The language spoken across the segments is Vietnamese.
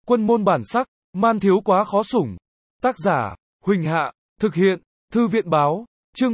Quân môn bản sắc, man thiếu quá khó sủng. Tác giả, Huỳnh Hạ, thực hiện, Thư viện báo, chương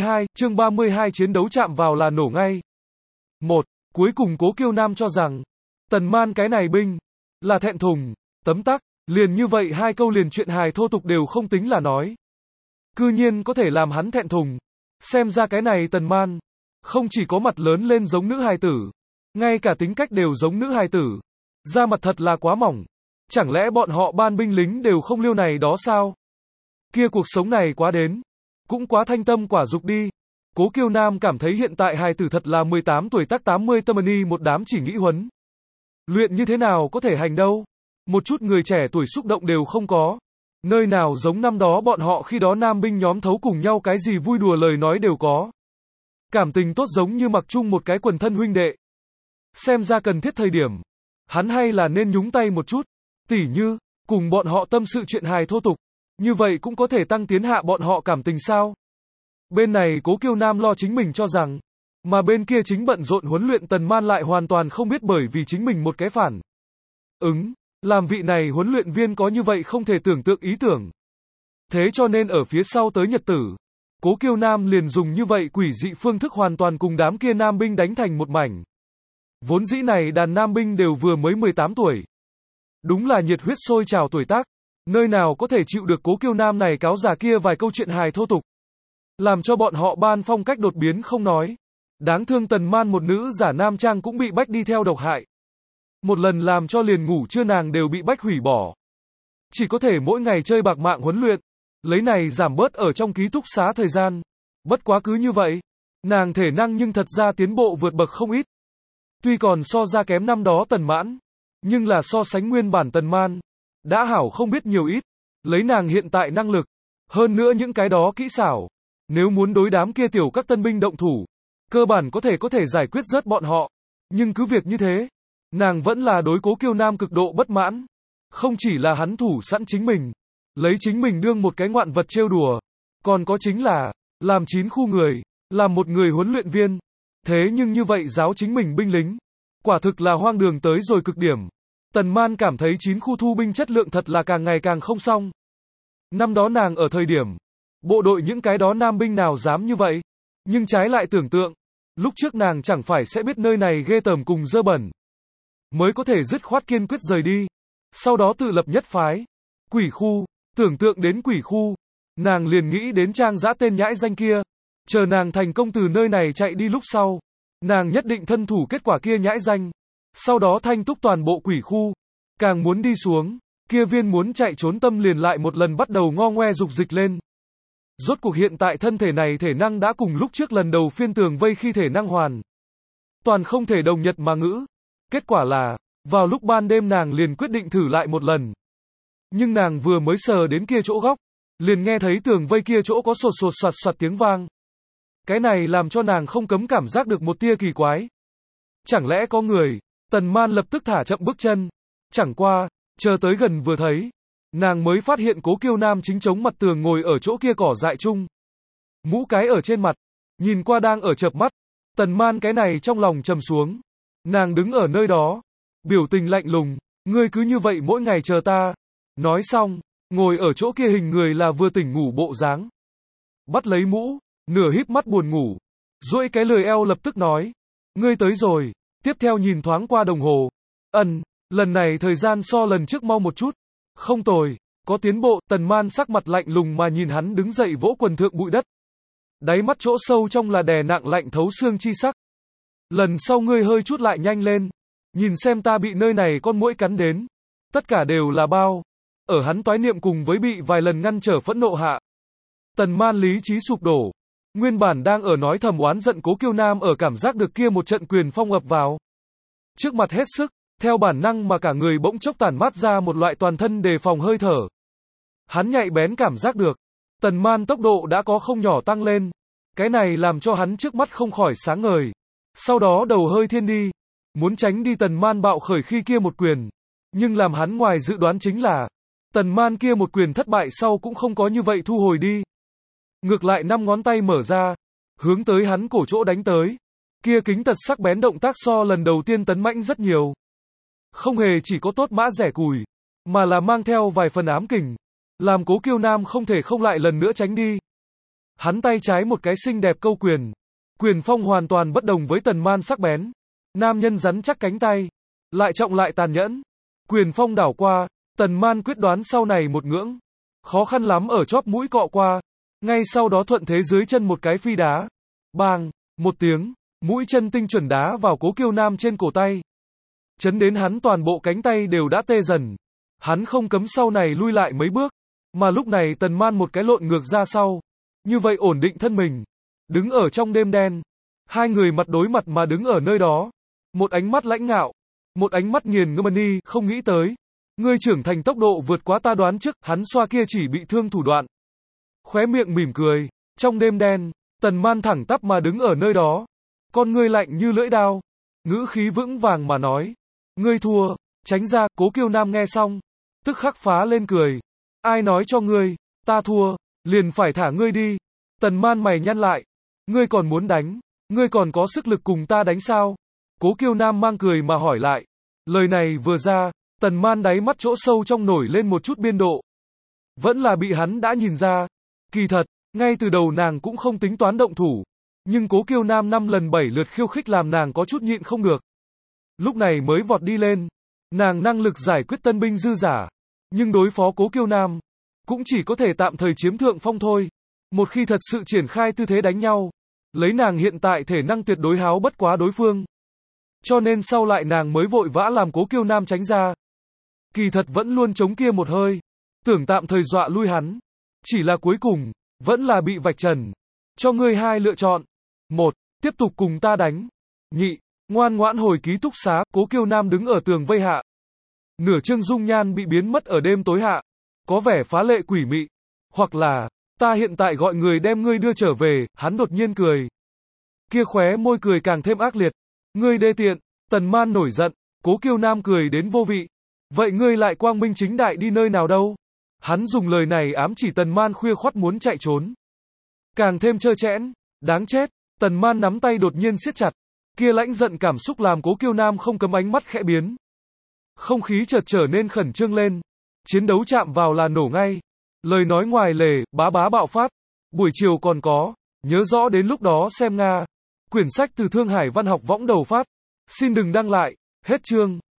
32 chiến đấu chạm vào là nổ ngay. Cuối cùng Cố Kiêu Nam cho rằng, Tần Man cái này binh, là thẹn thùng, tấm tắc, liền như vậy hai câu liền chuyện hài thô tục đều không tính là nói. Cư nhiên có thể làm hắn thẹn thùng, xem ra cái này Tần Man, không chỉ có mặt lớn lên giống nữ hài tử, ngay cả tính cách đều giống nữ hài tử, da mặt thật là quá mỏng, chẳng lẽ bọn họ ban binh lính đều không liêu này đó sao? Kia cuộc sống này quá đến, cũng quá thanh tâm quả dục đi. Cố Kiêu Nam cảm thấy hiện tại hài tử thật là 18 tuổi tắc 80 tâm ni một đám chỉ nghĩ huấn. Luyện như thế nào có thể hành đâu? Một chút người trẻ tuổi xúc động đều không có. Nơi nào giống năm đó bọn họ khi đó nam binh nhóm thấu cùng nhau cái gì vui đùa lời nói đều có. Cảm tình tốt giống như mặc chung một cái quần thân huynh đệ. Xem ra cần thiết thời điểm, hắn hay là nên nhúng tay một chút, tỉ như, cùng bọn họ tâm sự chuyện hài thô tục, như vậy cũng có thể tăng tiến hạ bọn họ cảm tình sao. Bên này Cố Kiêu Nam lo chính mình cho rằng, mà bên kia chính bận rộn huấn luyện Tần Man lại hoàn toàn không biết bởi vì chính mình một cái phản làm vị này huấn luyện viên có như vậy không thể tưởng tượng ý tưởng. Thế cho nên ở phía sau tới nhật tử, Cố Kiêu Nam liền dùng như vậy quỷ dị phương thức hoàn toàn cùng đám kia nam binh đánh thành một mảnh. Vốn dĩ này đàn nam binh đều vừa mới 18 tuổi. Đúng là nhiệt huyết sôi trào tuổi tác, nơi nào có thể chịu được Cố Kiêu Nam này cáo già kia vài câu chuyện hài thô tục. Làm cho bọn họ ban phong cách đột biến không nói. Đáng thương Tần Man một nữ giả nam trang cũng bị bách đi theo độc hại. Một lần làm cho liền ngủ trưa nàng đều bị bách hủy bỏ. Chỉ có thể mỗi ngày chơi bạc mạng huấn luyện, lấy này giảm bớt ở trong ký túc xá thời gian. Bất quá cứ như vậy, nàng thể năng nhưng thật ra tiến bộ vượt bậc không ít. Tuy còn so ra kém năm đó Tần Mãn, nhưng là so sánh nguyên bản Tần Man, đã hảo không biết nhiều ít, lấy nàng hiện tại năng lực, hơn nữa những cái đó kỹ xảo, nếu muốn đối đám kia tiểu các tân binh động thủ, cơ bản có thể giải quyết rớt bọn họ, nhưng cứ việc như thế, nàng vẫn là đối Cố Kiêu Nam cực độ bất mãn, không chỉ là hắn thủ sẵn chính mình, lấy chính mình đương một cái ngoạn vật trêu đùa, còn có chính là, làm 9 khu người, làm một người huấn luyện viên, thế nhưng như vậy giáo chính mình binh lính, quả thực là hoang đường tới rồi cực điểm. Tần Man cảm thấy 9 khu thu binh chất lượng thật là càng ngày càng không xong. Năm đó nàng ở thời điểm, bộ đội những cái đó nam binh nào dám như vậy, nhưng trái lại tưởng tượng, lúc trước nàng chẳng phải sẽ biết nơi này ghê tởm cùng dơ bẩn, mới có thể dứt khoát kiên quyết rời đi, sau đó tự lập nhất phái. Quỷ khu, tưởng tượng đến quỷ khu, nàng liền nghĩ đến Trang Dã tên nhãi danh kia, chờ nàng thành công từ nơi này chạy đi lúc sau, nàng nhất định thân thủ kết quả kia nhãi danh, sau đó thanh túc toàn bộ quỷ khu, càng muốn đi xuống, kia viên muốn chạy trốn tâm liền lại một lần bắt đầu ngo ngoe dục dịch lên. Rốt cuộc hiện tại thân thể này thể năng đã cùng lúc trước lần đầu phiên tường vây khi thể năng hoàn toàn không thể đồng nhật mà ngữ. Kết quả là, vào lúc ban đêm nàng liền quyết định thử lại một lần. Nhưng nàng vừa mới sờ đến kia chỗ góc, liền nghe thấy tường vây kia chỗ có sột sột soạt soạt tiếng vang. Cái này làm cho nàng không cấm cảm giác được một tia kỳ quái. Chẳng lẽ có người? Tần Man lập tức thả chậm bước chân. Chẳng qua, chờ tới gần vừa thấy, nàng mới phát hiện Cố Kiêu Nam chính chống mặt tường ngồi ở chỗ kia cỏ dại chung. Mũ cái ở trên mặt, nhìn qua đang ở chợp mắt. Tần Man cái này trong lòng trầm xuống. Nàng đứng ở nơi đó, biểu tình lạnh lùng, ngươi cứ như vậy mỗi ngày chờ ta. Nói xong, ngồi ở chỗ kia hình người là vừa tỉnh ngủ bộ dáng. Bắt lấy mũ, nửa híp mắt buồn ngủ, duỗi cái lười eo lập tức nói, ngươi tới rồi. Tiếp theo nhìn thoáng qua đồng hồ, lần này thời gian so lần trước mau một chút, không tồi, có tiến bộ. Tần Man sắc mặt lạnh lùng mà nhìn hắn đứng dậy vỗ quần thượng bụi đất. Đáy mắt chỗ sâu trong là đè nặng lạnh thấu xương chi sắc. Lần sau ngươi hơi chút lại nhanh lên, nhìn xem ta bị nơi này con muỗi cắn đến. Tất cả đều là bao. Ở hắn toái niệm cùng với bị vài lần ngăn trở phẫn nộ hạ. Tần Man lý trí sụp đổ. Nguyên bản đang ở nói thầm oán giận Cố Kiêu Nam ở cảm giác được kia một trận quyền phong ập vào. Trước mặt hết sức, theo bản năng mà cả người bỗng chốc tản mát ra một loại toàn thân đề phòng hơi thở. Hắn nhạy bén cảm giác được, Tần Man tốc độ đã có không nhỏ tăng lên. Cái này làm cho hắn trước mắt không khỏi sáng ngời. Sau đó đầu hơi thiên đi, muốn tránh đi Tần Man bạo khởi khi kia một quyền. Nhưng làm hắn ngoài dự đoán chính là, Tần Man kia một quyền thất bại sau cũng không có như vậy thu hồi đi. Ngược lại 5 ngón tay mở ra, hướng tới hắn cổ chỗ đánh tới. Kia kính tật sắc bén động tác so lần đầu tiên tấn mãnh rất nhiều. Không hề chỉ có tốt mã rẻ cùi, mà là mang theo vài phần ám kình, làm Cố Kiêu Nam không thể không lại lần nữa tránh đi. Hắn tay trái một cái xinh đẹp câu quyền, quyền phong hoàn toàn bất đồng với Tần Man sắc bén. Nam nhân rắn chắc cánh tay, lại trọng lại tàn nhẫn. Quyền phong đảo qua, Tần Man quyết đoán sau này một ngưỡng, khó khăn lắm ở chóp mũi cọ qua, ngay sau đó thuận thế dưới chân một cái phi đá. Bang, một tiếng, mũi chân tinh chuẩn đá vào Cố Kiêu Nam trên cổ tay. Chấn đến hắn toàn bộ cánh tay đều đã tê dần. Hắn không cấm sau này lui lại mấy bước, mà lúc này Tần Man một cái lộn ngược ra sau, như vậy ổn định thân mình, đứng ở trong đêm đen. Hai người mặt đối mặt mà đứng ở nơi đó, một ánh mắt lãnh ngạo, một ánh mắt nghiền ngẫm. Không nghĩ tới, ngươi trưởng thành tốc độ vượt quá ta đoán trước. Hắn xoa kia chỉ bị thương thủ đoạn, khóe miệng mỉm cười. Trong đêm đen, Tần Man thẳng tắp mà đứng ở nơi đó, con ngươi lạnh như lưỡi dao, ngữ khí vững vàng mà nói, ngươi thua, tránh ra. Cố Kiêu Nam nghe xong, tức khắc phá lên cười. Ai nói cho ngươi, ta thua, liền phải thả ngươi đi. Tần Man mày nhăn lại, ngươi còn muốn đánh, ngươi còn có sức lực cùng ta đánh sao? Cố Kiêu Nam mang cười mà hỏi lại. Lời này vừa ra, Tần Man đáy mắt chỗ sâu trong nổi lên một chút biên độ. Vẫn là bị hắn đã nhìn ra. Kỳ thật, ngay từ đầu nàng cũng không tính toán động thủ, nhưng Cố Kiêu Nam 5 lần 7 lượt khiêu khích làm nàng có chút nhịn không được. Lúc này mới vọt đi lên, nàng năng lực giải quyết tân binh dư giả, nhưng đối phó Cố Kiêu Nam, cũng chỉ có thể tạm thời chiếm thượng phong thôi. Một khi thật sự triển khai tư thế đánh nhau, lấy nàng hiện tại thể năng tuyệt đối háo bất quá đối phương. Cho nên sau lại nàng mới vội vã làm Cố Kiêu Nam tránh ra. Kỳ thật vẫn luôn chống kia một hơi, tưởng tạm thời dọa lui hắn. Chỉ là cuối cùng, vẫn là bị vạch trần. Cho ngươi hai lựa chọn. Một, tiếp tục cùng ta đánh. Nhị, ngoan ngoãn hồi ký túc xá. Cố Kiêu Nam đứng ở tường vây hạ. Nửa trương dung nhan bị biến mất ở đêm tối hạ, có vẻ phá lệ quỷ mị. Hoặc là, ta hiện tại gọi người đem ngươi đưa trở về. Hắn đột nhiên cười. Kia khóe môi cười càng thêm ác liệt. Ngươi đê tiện. Tần Man nổi giận. Cố Kiêu Nam cười đến vô vị. Vậy ngươi lại quang minh chính đại đi nơi nào đâu? Hắn dùng lời này ám chỉ Tần Man khuya khoắt muốn chạy trốn. Càng thêm trơ trẽn, đáng chết. Tần Man nắm tay đột nhiên siết chặt. Kia lãnh giận cảm xúc làm Cố Kiêu Nam không cấm ánh mắt khẽ biến. Không khí chợt trở nên khẩn trương lên. Chiến đấu chạm vào là nổ ngay. Lời nói ngoài lề, bá bá bạo phát. Buổi chiều còn có, nhớ rõ đến lúc đó xem Nga. Quyển sách từ Thương Hải Văn học võng đầu phát. Xin đừng đăng lại, hết chương.